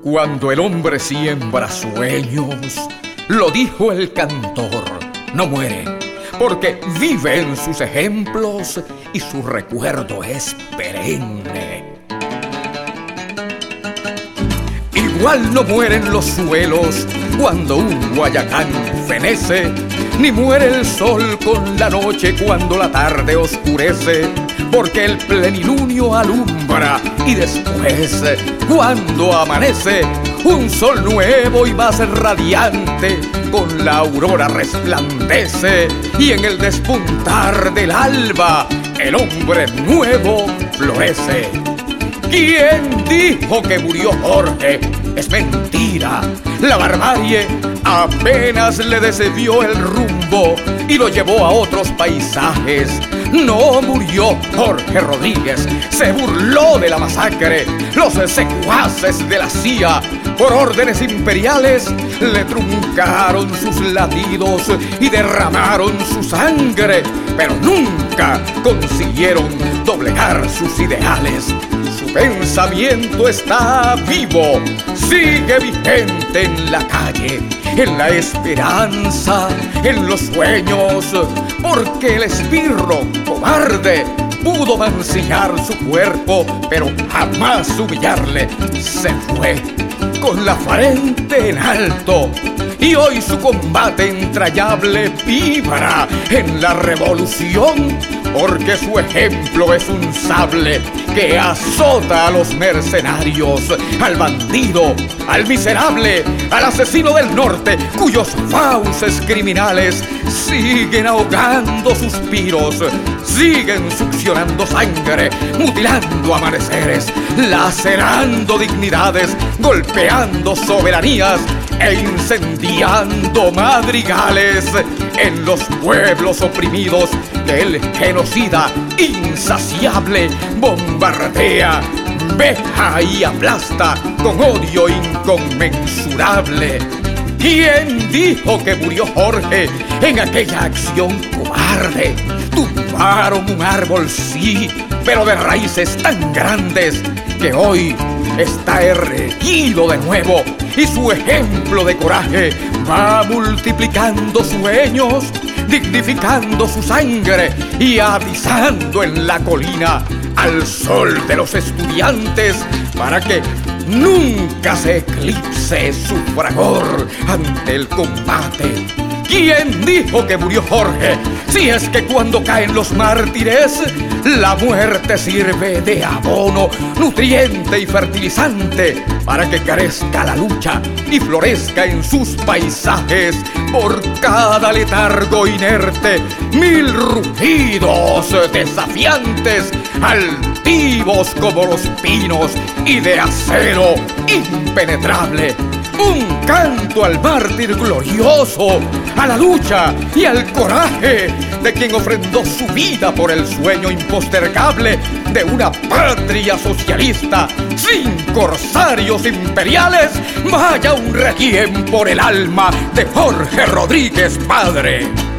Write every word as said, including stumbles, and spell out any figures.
Cuando el hombre siembra sueños, lo dijo el cantor, no muere, porque vive en sus ejemplos y su recuerdo es perenne. Igual no mueren los suelos cuando un Guayacán fenece, ni muere el sol con la noche cuando la tarde oscurece, porque el plenilunio alumbra y después, cuando amanece, un sol nuevo y más radiante con la aurora resplandece, y en el despuntar del alba el hombre nuevo florece. ¿Quién dijo que murió Jorge? Es mentira. La barbarie apenas le desvió el rumbo y lo llevó a otros paisajes. No murió Jorge Rodríguez, se burló de la masacre. Los secuaces de la C I A, por órdenes imperiales, le truncaron sus latidos y derramaron su sangre, pero nunca consiguieron doblegar sus ideales. Su pensamiento está vivo, sigue vigente en la calle, en la esperanza, en los sueños, porque el esbirro cobarde pudo mancillar su cuerpo, pero jamás humillarle. Se fue con la frente en alto y hoy su combate entrañable vibra en la revolución, porque su ejemplo es un sable que azota a los mercenarios, al bandido, al miserable, al asesino del norte, cuyos fauces criminales siguen ahogando suspiros, siguen succionando sangre, mutilando amaneceres, lacerando dignidades, golpeando soberanías e incendiando madrigales en los pueblos oprimidos que el genocida insaciable bombardea, veja y aplasta con odio inconmensurable. ¿Quién dijo que murió Jorge en aquella acción cobarde? Tumbaron un árbol, sí, pero de raíces tan grandes que hoy está erguido de nuevo, y su ejemplo de coraje va multiplicando sueños, dignificando su sangre y avisando en la colina al sol de los estudiantes para que nunca se eclipse su fragor ante el combate. ¿Quién dijo que murió Jorge? Si es que cuando caen los mártires, la muerte sirve de abono nutriente y fertilizante para que crezca la lucha y florezca en sus paisajes. Por cada letargo inerte, mil rugidos desafiantes, altivos como los pinos y de acero impenetrable. Un canto al mártir glorioso, a la lucha y al coraje de quien ofrendó su vida por el sueño impostergable de una patria socialista sin corsarios imperiales. Vaya un requiem por el alma de Jorge Rodríguez, padre.